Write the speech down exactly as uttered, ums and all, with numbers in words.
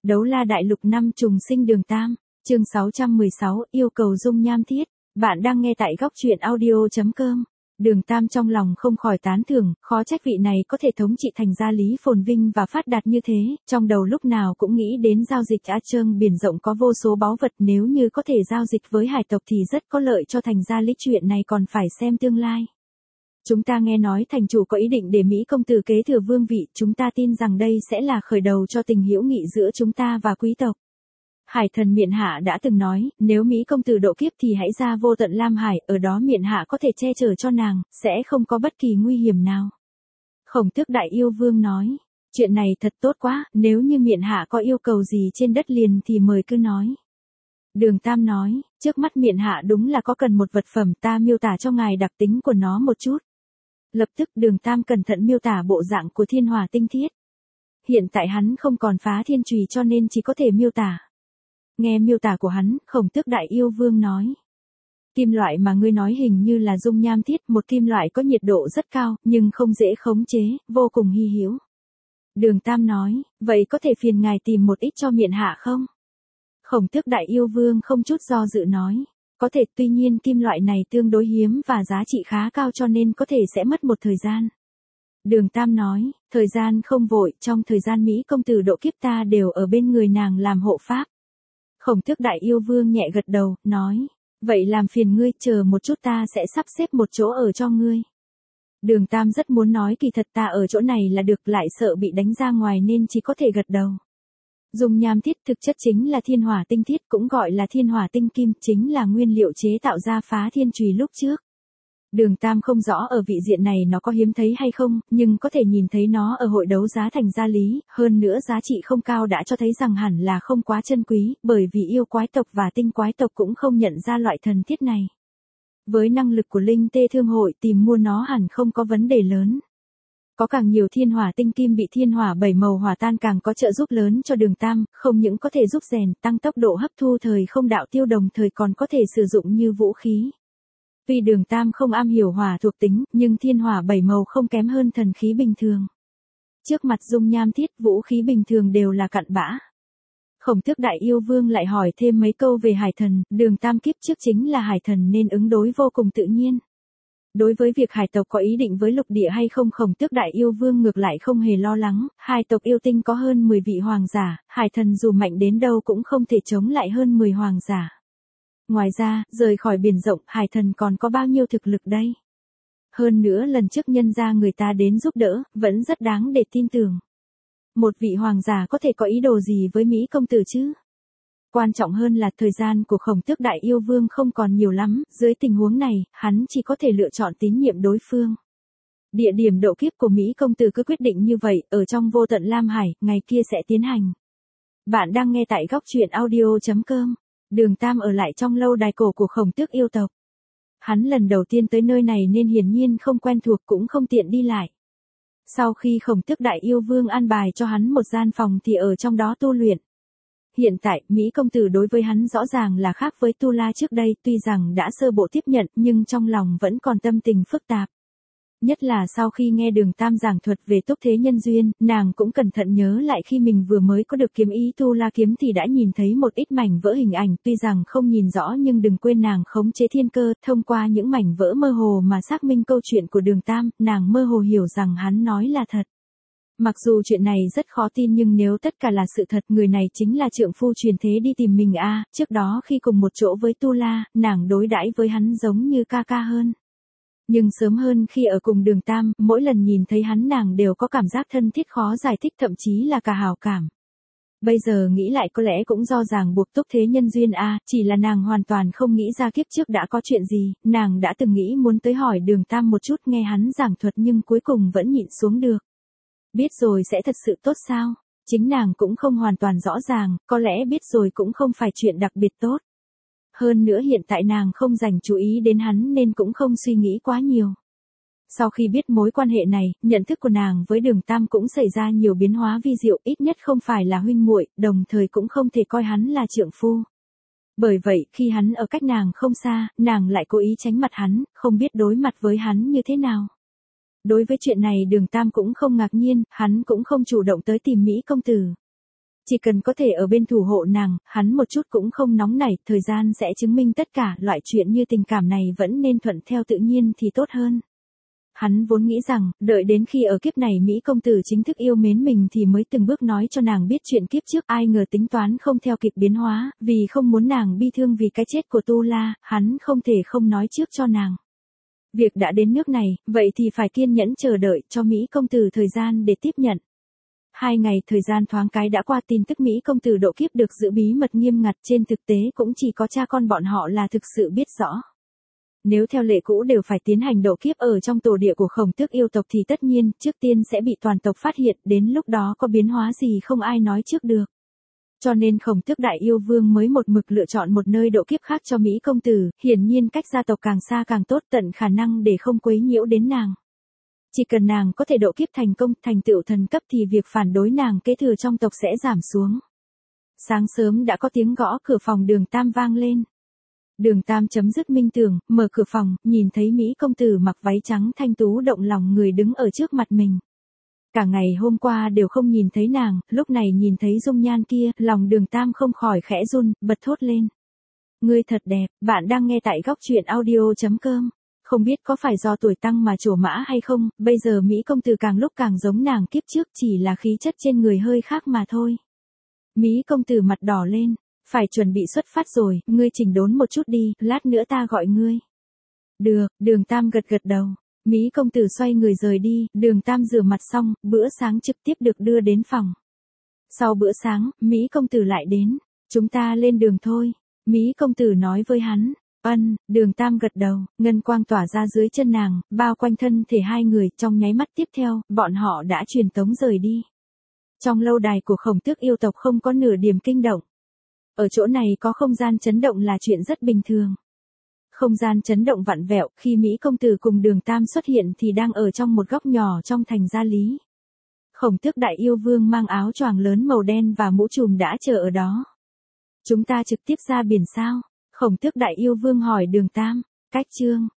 Đấu la đại lục năm trùng sinh Đường Tam, chương sáu trăm mười sáu, yêu cầu dung nham thiết. Bạn đang nghe tại góc truyện audio chấm com. Đường Tam trong lòng không khỏi tán thưởng, khó trách vị này có thể thống trị thành gia lý phồn vinh và phát đạt như thế, trong đầu lúc nào cũng nghĩ đến giao dịch Á Trương biển rộng có vô số báu vật, nếu như có thể giao dịch với hải tộc thì rất có lợi cho thành gia lý, chuyện này còn phải xem tương lai. Chúng ta nghe nói thành chủ có ý định để Mỹ công tử kế thừa vương vị, chúng ta tin rằng đây sẽ là khởi đầu cho tình hữu nghị giữa chúng ta và quý tộc. Hải thần Miện Hạ đã từng nói, nếu Mỹ công tử độ kiếp thì hãy ra vô tận Lam Hải, ở đó Miện Hạ có thể che chở cho nàng, sẽ không có bất kỳ nguy hiểm nào. Khổng Tước Đại Yêu Vương nói, chuyện này thật tốt quá, nếu như Miện Hạ có yêu cầu gì trên đất liền thì mời cứ nói. Đường Tam nói, trước mắt Miện Hạ đúng là có cần một vật phẩm, ta miêu tả cho ngài đặc tính của nó một chút. Lập tức Đường Tam cẩn thận miêu tả bộ dạng của thiên hỏa tinh thiết. Hiện tại hắn không còn phá thiên chùy cho nên chỉ có thể miêu tả. Nghe miêu tả của hắn, Khổng Tước Đại Yêu Vương nói. Kim loại mà ngươi nói hình như là dung nham thiết, một kim loại có nhiệt độ rất cao, nhưng không dễ khống chế, vô cùng hy hữu. Đường Tam nói, vậy có thể phiền ngài tìm một ít cho Miện Hạ không? Khổng Tước Đại Yêu Vương không chút do dự nói. Có thể, tuy nhiên kim loại này tương đối hiếm và giá trị khá cao cho nên có thể sẽ mất một thời gian. Đường Tam nói, thời gian không vội, trong thời gian Mỹ công tử độ kiếp ta đều ở bên người nàng làm hộ pháp. Khổng Tước Đại Yêu Vương nhẹ gật đầu, nói, vậy làm phiền ngươi, chờ một chút ta sẽ sắp xếp một chỗ ở cho ngươi. Đường Tam rất muốn nói kỳ thật ta ở chỗ này là được, lại sợ bị đánh ra ngoài nên chỉ có thể gật đầu. Dung nham thiết thực chất chính là thiên hỏa tinh thiết, cũng gọi là thiên hỏa tinh kim, chính là nguyên liệu chế tạo ra phá thiên chùy lúc trước. Đường Tam không rõ ở vị diện này nó có hiếm thấy hay không, nhưng có thể nhìn thấy nó ở hội đấu giá thành gia lý, hơn nữa giá trị không cao đã cho thấy rằng hẳn là không quá chân quý, bởi vì yêu quái tộc và tinh quái tộc cũng không nhận ra loại thần thiết này. Với năng lực của Linh Tê Thương hội tìm mua nó hẳn không có vấn đề lớn. Có càng nhiều thiên hỏa tinh kim bị thiên hỏa bảy màu hòa tan càng có trợ giúp lớn cho Đường Tam, không những có thể giúp rèn, tăng tốc độ hấp thu thời không đạo tiêu, đồng thời còn có thể sử dụng như vũ khí. Tuy Đường Tam không am hiểu hỏa thuộc tính, nhưng thiên hỏa bảy màu không kém hơn thần khí bình thường. Trước mặt dung nham thiết, vũ khí bình thường đều là cặn bã. Khổng Tước Đại Yêu Vương lại hỏi thêm mấy câu về hải thần, Đường Tam kiếp trước chính là hải thần nên ứng đối vô cùng tự nhiên. Đối với việc hải tộc có ý định với lục địa hay không, Khổng Tước Đại Yêu Vương ngược lại không hề lo lắng, hai tộc yêu tinh có hơn mười vị hoàng giả, hải thần dù mạnh đến đâu cũng không thể chống lại hơn mười hoàng giả. Ngoài ra, rời khỏi biển rộng, hải thần còn có bao nhiêu thực lực đây? Hơn nữa lần trước nhân ra người ta đến giúp đỡ, vẫn rất đáng để tin tưởng. Một vị hoàng giả có thể có ý đồ gì với Mỹ công tử chứ? Quan trọng hơn là thời gian của Khổng Tước Đại Yêu Vương không còn nhiều lắm, dưới tình huống này, hắn chỉ có thể lựa chọn tín nhiệm đối phương. Địa điểm độ kiếp của Mỹ công tử cứ quyết định như vậy, ở trong vô tận Lam Hải, ngày kia sẽ tiến hành. Bạn đang nghe tại góc truyện audio chấm com. Đường Tam ở lại trong lâu đài cổ của Khổng Tước yêu tộc. Hắn lần đầu tiên tới nơi này nên hiển nhiên không quen thuộc cũng không tiện đi lại. Sau khi Khổng Tước Đại Yêu Vương an bài cho hắn một gian phòng thì ở trong đó tu luyện. Hiện tại, Mỹ công tử đối với hắn rõ ràng là khác với Tu La trước đây, tuy rằng đã sơ bộ tiếp nhận nhưng trong lòng vẫn còn tâm tình phức tạp. Nhất là sau khi nghe Đường Tam giảng thuật về túc thế nhân duyên, nàng cũng cẩn thận nhớ lại khi mình vừa mới có được kiếm ý Tu La kiếm thì đã nhìn thấy một ít mảnh vỡ hình ảnh, tuy rằng không nhìn rõ nhưng đừng quên nàng khống chế thiên cơ, thông qua những mảnh vỡ mơ hồ mà xác minh câu chuyện của Đường Tam, nàng mơ hồ hiểu rằng hắn nói là thật. Mặc dù chuyện này rất khó tin nhưng nếu tất cả là sự thật, người này chính là trượng phu truyền thế đi tìm mình a, trước đó khi cùng một chỗ với Tu La, nàng đối đãi với hắn giống như ca ca hơn. Nhưng sớm hơn khi ở cùng Đường Tam, mỗi lần nhìn thấy hắn nàng đều có cảm giác thân thiết khó giải thích, thậm chí là cả hảo cảm. Bây giờ nghĩ lại có lẽ cũng do ràng buộc túc thế nhân duyên a, chỉ là nàng hoàn toàn không nghĩ ra kiếp trước đã có chuyện gì, nàng đã từng nghĩ muốn tới hỏi Đường Tam một chút nghe hắn giảng thuật nhưng cuối cùng vẫn nhịn xuống được. Biết rồi sẽ thật sự tốt sao? Chính nàng cũng không hoàn toàn rõ ràng, có lẽ biết rồi cũng không phải chuyện đặc biệt tốt. Hơn nữa hiện tại nàng không dành chú ý đến hắn nên cũng không suy nghĩ quá nhiều. Sau khi biết mối quan hệ này, nhận thức của nàng với Đường Tam cũng xảy ra nhiều biến hóa vi diệu, ít nhất không phải là huynh muội, đồng thời cũng không thể coi hắn là trượng phu. Bởi vậy, khi hắn ở cách nàng không xa, nàng lại cố ý tránh mặt hắn, không biết đối mặt với hắn như thế nào. Đối với chuyện này Đường Tam cũng không ngạc nhiên, hắn cũng không chủ động tới tìm Mỹ công tử. Chỉ cần có thể ở bên thủ hộ nàng, hắn một chút cũng không nóng nảy, thời gian sẽ chứng minh tất cả, loại chuyện như tình cảm này vẫn nên thuận theo tự nhiên thì tốt hơn. Hắn vốn nghĩ rằng, đợi đến khi ở kiếp này Mỹ công tử chính thức yêu mến mình thì mới từng bước nói cho nàng biết chuyện kiếp trước, ai ngờ tính toán không theo kịp biến hóa, vì không muốn nàng bi thương vì cái chết của Tu La, hắn không thể không nói trước cho nàng. Việc đã đến nước này, vậy thì phải kiên nhẫn chờ đợi cho Mỹ công tử thời gian để tiếp nhận. Hai ngày thời gian thoáng cái đã qua, tin tức Mỹ công tử độ kiếp được giữ bí mật nghiêm ngặt, trên thực tế cũng chỉ có cha con bọn họ là thực sự biết rõ. Nếu theo lệ cũ đều phải tiến hành độ kiếp ở trong tổ địa của Khổng Tước yêu tộc thì tất nhiên, trước tiên sẽ bị toàn tộc phát hiện, đến lúc đó có biến hóa gì không ai nói trước được. Cho nên Khổng Tước đại yêu vương mới một mực lựa chọn một nơi độ kiếp khác cho Mỹ công tử, hiển nhiên cách gia tộc càng xa càng tốt, tận khả năng để không quấy nhiễu đến nàng. Chỉ cần nàng có thể độ kiếp thành công, thành tựu thần cấp thì việc phản đối nàng kế thừa trong tộc sẽ giảm xuống. Sáng sớm đã có tiếng gõ cửa phòng Đường Tam vang lên. Đường Tam chấm dứt minh tưởng, mở cửa phòng, nhìn thấy Mỹ công tử mặc váy trắng thanh tú động lòng người đứng ở trước mặt mình. Cả ngày hôm qua đều không nhìn thấy nàng, lúc này nhìn thấy dung nhan kia, lòng Đường Tam không khỏi khẽ run, bật thốt lên. Ngươi thật đẹp, bạn đang nghe tại góc truyện audio chấm com. Không biết có phải do tuổi tăng mà trổ mã hay không, bây giờ Mỹ công tử càng lúc càng giống nàng kiếp trước, chỉ là khí chất trên người hơi khác mà thôi. Mỹ công tử mặt đỏ lên. Phải chuẩn bị xuất phát rồi, ngươi chỉnh đốn một chút đi, lát nữa ta gọi ngươi. Được, Đường Tam gật gật đầu. Mỹ công tử xoay người rời đi, Đường Tam rửa mặt xong, bữa sáng trực tiếp được đưa đến phòng. Sau bữa sáng, Mỹ công tử lại đến. Chúng ta lên đường thôi. Mỹ công tử nói với hắn. Ân, Đường Tam gật đầu, ngân quang tỏa ra dưới chân nàng, bao quanh thân thể hai người, trong nháy mắt tiếp theo, bọn họ đã truyền tống rời đi. Trong lâu đài của Khổng Tước yêu tộc không có nửa điểm kinh động. Ở chỗ này có không gian chấn động là chuyện rất bình thường. Không gian chấn động vặn vẹo, khi Mỹ công tử cùng Đường Tam xuất hiện thì đang ở trong một góc nhỏ trong thành Gia Lý. Khổng Tước đại yêu vương mang áo choàng lớn màu đen và mũ trùm đã chờ ở đó. Chúng ta trực tiếp ra biển sao? Khổng Tước đại yêu vương hỏi Đường Tam. Cách chương.